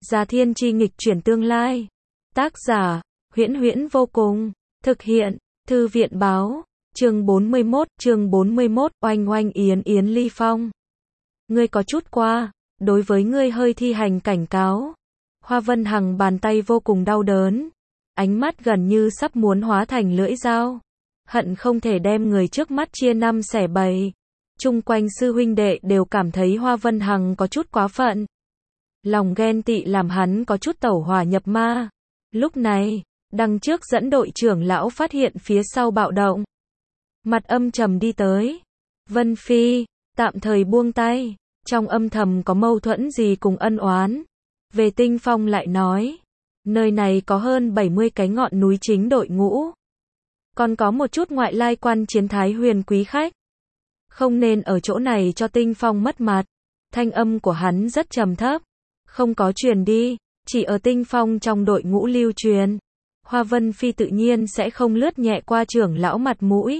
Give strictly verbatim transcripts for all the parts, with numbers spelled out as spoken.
Già Thiên Chi nghịch chuyển tương lai. Tác giả, Huyễn Huyễn vô cùng. Thực hiện, Thư viện báo. Chương bốn mươi mốt, chương bốn mươi mốt, oanh oanh yến yến ly phong. Ngươi có chút qua, đối với ngươi hơi thi hành cảnh cáo. Hoa Vân Hằng bàn tay vô cùng đau đớn, ánh mắt gần như sắp muốn hóa thành lưỡi dao, hận không thể đem người trước mắt chia năm xẻ bảy. Chung quanh sư huynh đệ đều cảm thấy Hoa Vân Hằng có chút quá phận. Lòng ghen tị làm hắn có chút tẩu hỏa nhập ma. Lúc này, đằng trước dẫn đội trưởng lão phát hiện phía sau bạo động. Mặt âm trầm đi tới. Vân Phi, tạm thời buông tay, trong âm thầm có mâu thuẫn gì cùng ân oán. Về Tinh Phong lại nói, nơi này có hơn bảy mươi cái ngọn núi chính đội ngũ. Còn có một chút ngoại lai quan chiến Thái Huyền quý khách. Không nên ở chỗ này cho Tinh Phong mất mặt. Thanh âm của hắn rất trầm thấp, không có truyền đi, chỉ ở Tinh Phong trong đội ngũ lưu truyền. Hoa Vân Phi tự nhiên sẽ không lướt nhẹ qua trưởng lão mặt mũi.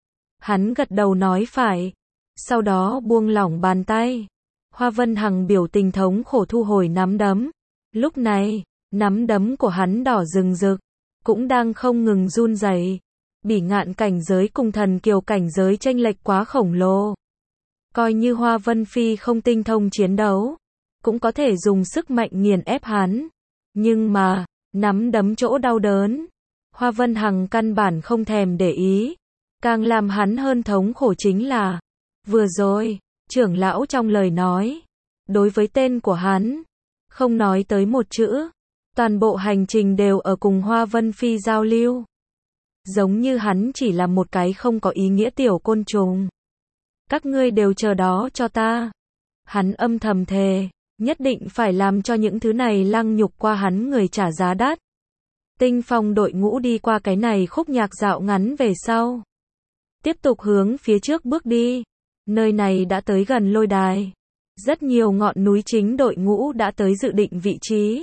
Hắn gật đầu nói phải, sau đó buông lỏng bàn tay. Hoa Vân Hằng biểu tình thống khổ thu hồi nắm đấm. Lúc này, nắm đấm của hắn đỏ rừng rực, cũng đang không ngừng run rẩy. Bỉ ngạn cảnh giới cùng thần kiều cảnh giới chênh lệch quá khổng lồ. Coi như Hoa Vân Phi không tinh thông chiến đấu, cũng có thể dùng sức mạnh nghiền ép hắn. Nhưng mà, nắm đấm chỗ đau đớn, Hoa Vân Hằng căn bản không thèm để ý. Càng làm hắn hơn thống khổ chính là, vừa rồi, trưởng lão trong lời nói, đối với tên của hắn, không nói tới một chữ. Toàn bộ hành trình đều ở cùng Hoa Vân Phi giao lưu. Giống như hắn chỉ là một cái không có ý nghĩa tiểu côn trùng. Các ngươi đều chờ đó cho ta. Hắn âm thầm thề, nhất định phải làm cho những thứ này lăng nhục qua hắn người trả giá đắt. Tinh Phong đội ngũ đi qua cái này khúc nhạc dạo ngắn về sau. Tiếp tục hướng phía trước bước đi. Nơi này đã tới gần lôi đài. Rất nhiều ngọn núi chính đội ngũ đã tới dự định vị trí.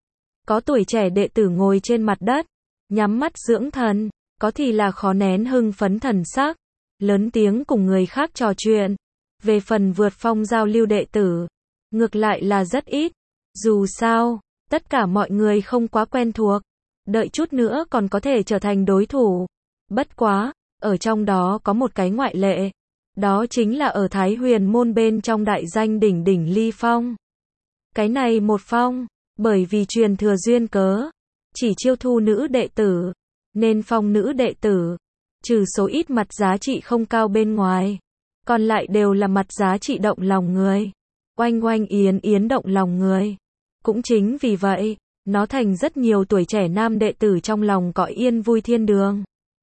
Có tuổi trẻ đệ tử ngồi trên mặt đất, nhắm mắt dưỡng thần, có thì là khó nén hưng phấn thần sắc, lớn tiếng cùng người khác trò chuyện. Về phần vượt phong giao lưu đệ tử, ngược lại là rất ít. Dù sao, tất cả mọi người không quá quen thuộc, đợi chút nữa còn có thể trở thành đối thủ. Bất quá, ở trong đó có một cái ngoại lệ. Đó chính là ở Thái Huyền môn bên trong đại danh đỉnh đỉnh ly phong. Cái này một phong, bởi vì truyền thừa duyên cớ, chỉ chiêu thu nữ đệ tử, nên phong nữ đệ tử, trừ số ít mặt giá trị không cao bên ngoài, còn lại đều là mặt giá trị động lòng người. Oanh oanh yến yến động lòng người. Cũng chính vì vậy, nó thành rất nhiều tuổi trẻ nam đệ tử trong lòng cõi yên vui thiên đường.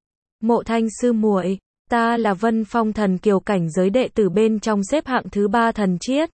Mộ Thanh sư muội, ta là Vân Phong thần kiều cảnh giới đệ tử bên trong xếp hạng thứ ba thần chiết.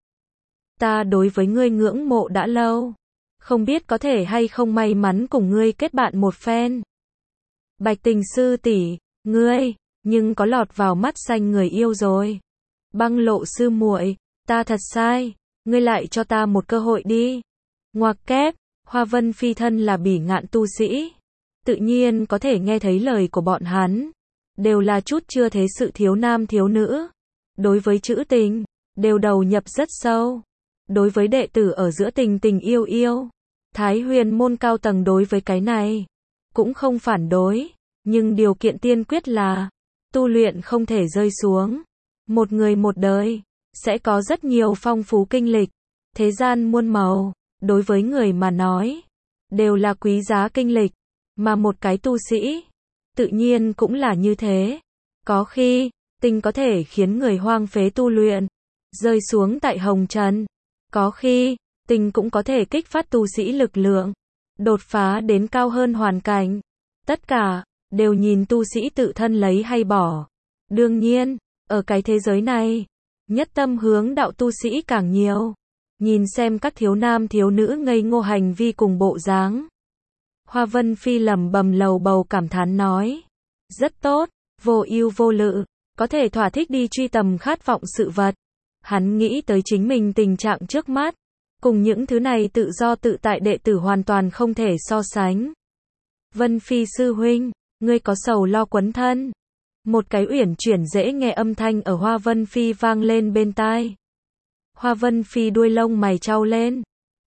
Ta đối với ngươi ngưỡng mộ đã lâu, không biết có thể hay không may mắn cùng ngươi kết bạn một phen. Bạch Tình sư tỷ, ngươi, nhưng có lọt vào mắt xanh người yêu rồi. Băng Lộ sư muội, ta thật sai, ngươi lại cho ta một cơ hội đi. Ngoặc kép, Hoa Vân Phi thân là bỉ ngạn tu sĩ, tự nhiên có thể nghe thấy lời của bọn hắn. Đều là chút chưa thế sự thiếu nam thiếu nữ. Đối với chữ tình, đều đầu nhập rất sâu. Đối với đệ tử ở giữa tình tình yêu yêu, Thái Huyền môn cao tầng đối với cái này cũng không phản đối, nhưng điều kiện tiên quyết là tu luyện không thể rơi xuống. Một người một đời sẽ có rất nhiều phong phú kinh lịch, thế gian muôn màu, đối với người mà nói đều là quý giá kinh lịch, mà một cái tu sĩ tự nhiên cũng là như thế. Có khi, tình có thể khiến người hoang phế tu luyện, rơi xuống tại hồng trần. Có khi, tình cũng có thể kích phát tu sĩ lực lượng, đột phá đến cao hơn hoàn cảnh. Tất cả, đều nhìn tu sĩ tự thân lấy hay bỏ. Đương nhiên, ở cái thế giới này, nhất tâm hướng đạo tu sĩ càng nhiều. Nhìn xem các thiếu nam thiếu nữ ngây ngô hành vi cùng bộ dáng. Hoa Vân Phi lẩm bẩm lầu bầu cảm thán nói. Rất tốt, vô ưu vô lự, có thể thỏa thích đi truy tầm khát vọng sự vật. Hắn nghĩ tới chính mình tình trạng trước mắt, cùng những thứ này tự do tự tại đệ tử hoàn toàn không thể so sánh. Vân Phi sư huynh, ngươi có sầu lo quấn thân. Một cái uyển chuyển dễ nghe âm thanh ở Hoa Vân Phi vang lên bên tai. Hoa Vân Phi đuôi lông mày chau lên,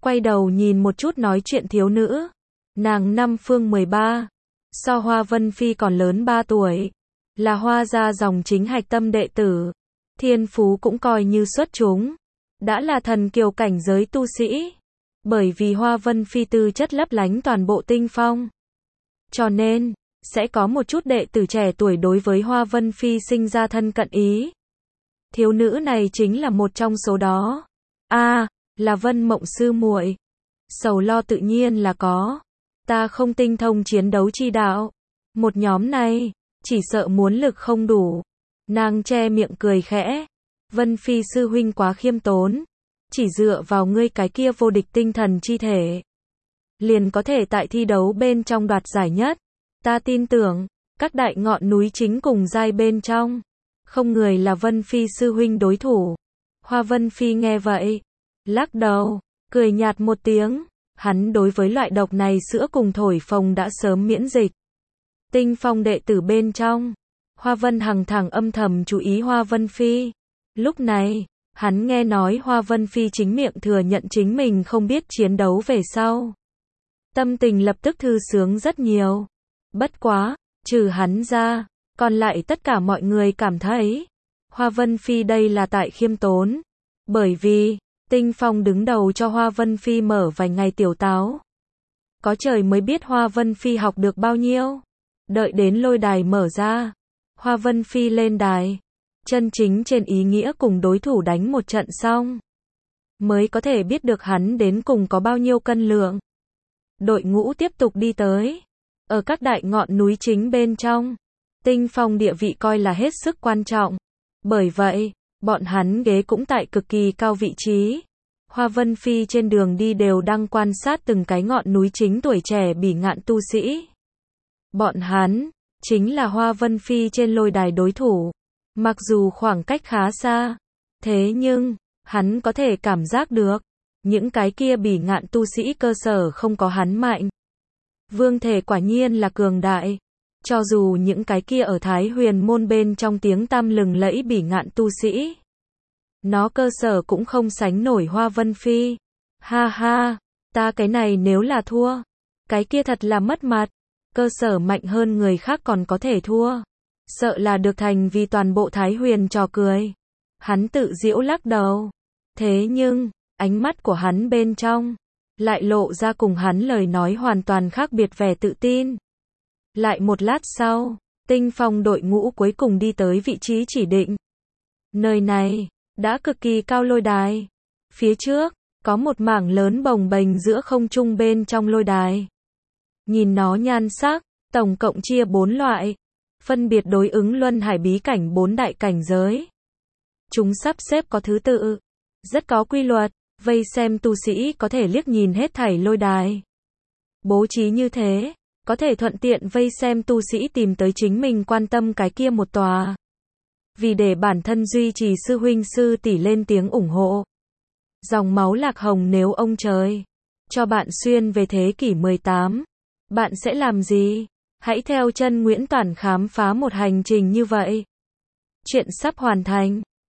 quay đầu nhìn một chút nói chuyện thiếu nữ. Nàng năm phương mười ba, so Hoa Vân Phi còn lớn ba tuổi, là Hoa gia dòng chính hạch tâm đệ tử, thiên phú cũng coi như xuất chúng, đã là thần kiều cảnh giới tu sĩ. Bởi vì Hoa Vân Phi tư chất lấp lánh toàn bộ Tinh Phong, cho nên sẽ có một chút đệ tử trẻ tuổi đối với Hoa Vân Phi sinh ra thân cận ý. Thiếu nữ này chính là một trong số đó. A, à, là Vân Mộng sư muội. Sầu lo tự nhiên là có. Ta không tinh thông chiến đấu chi đạo. Một nhóm này, chỉ sợ muốn lực không đủ. Nàng che miệng cười khẽ. Vân Phi sư huynh quá khiêm tốn. Chỉ dựa vào ngươi cái kia vô địch tinh thần chi thể, liền có thể tại thi đấu bên trong đoạt giải nhất. Ta tin tưởng, các đại ngọn núi chính cùng giai bên trong, không người là Vân Phi sư huynh đối thủ. Hoa Vân Phi nghe vậy, lắc đầu, cười nhạt một tiếng. Hắn đối với loại độc này sữa cùng thổi phồng đã sớm miễn dịch. Tinh Phong đệ tử bên trong, Hoa Vân Hằng thẳng âm thầm chú ý Hoa Vân Phi. Lúc này, hắn nghe nói Hoa Vân Phi chính miệng thừa nhận chính mình không biết chiến đấu về sau. Tâm tình lập tức thư sướng rất nhiều. Bất quá, trừ hắn ra, còn lại tất cả mọi người cảm thấy Hoa Vân Phi đây là tại khiêm tốn. Bởi vì, Tinh Phong đứng đầu cho Hoa Vân Phi mở vài ngày tiểu táo. Có trời mới biết Hoa Vân Phi học được bao nhiêu. Đợi đến lôi đài mở ra, Hoa Vân Phi lên đài, chân chính trên ý nghĩa cùng đối thủ đánh một trận xong, mới có thể biết được hắn đến cùng có bao nhiêu cân lượng. Đội ngũ tiếp tục đi tới. Ở các đại ngọn núi chính bên trong, Tinh Phong địa vị coi là hết sức quan trọng. Bởi vậy, bọn hắn ghế cũng tại cực kỳ cao vị trí. Hoa Vân Phi trên đường đi đều đang quan sát từng cái ngọn núi chính tuổi trẻ bỉ ngạn tu sĩ. Bọn hắn, chính là Hoa Vân Phi trên lôi đài đối thủ. Mặc dù khoảng cách khá xa, thế nhưng, hắn có thể cảm giác được, những cái kia bỉ ngạn tu sĩ cơ sở không có hắn mạnh. Vương thể quả nhiên là cường đại. Cho dù những cái kia ở Thái Huyền môn bên trong tiếng tăm lừng lẫy bỉ ngạn tu sĩ, nó cơ sở cũng không sánh nổi Hoa Vân Phi. Ha ha, ta cái này nếu là thua, cái kia thật là mất mặt. Cơ sở mạnh hơn người khác còn có thể thua, sợ là được thành vì toàn bộ Thái Huyền trò cười. Hắn tự giễu lắc đầu. Thế nhưng, ánh mắt của hắn bên trong lại lộ ra cùng hắn lời nói hoàn toàn khác biệt vẻ tự tin. Lại một lát sau, Tinh Phong đội ngũ cuối cùng đi tới vị trí chỉ định. Nơi này đã cực kỳ cao lôi đài. Phía trước có một mảng lớn bồng bềnh giữa không trung bên trong lôi đài. Nhìn nó nhan sắc, tổng cộng chia bốn loại, phân biệt đối ứng luân hải bí cảnh bốn đại cảnh giới. Chúng sắp xếp có thứ tự, rất có quy luật, vây xem tu sĩ có thể liếc nhìn hết thảy lôi đài. Bố trí như thế, có thể thuận tiện vây xem tu sĩ tìm tới chính mình quan tâm cái kia một tòa. Vì để bản thân duy trì sư huynh sư tỷ lên tiếng ủng hộ. Dòng máu lạc hồng nếu ông trời cho bạn xuyên về thế kỷ mười tám, bạn sẽ làm gì? Hãy theo chân Nguyễn Toản khám phá một hành trình như vậy. Chuyện sắp hoàn thành.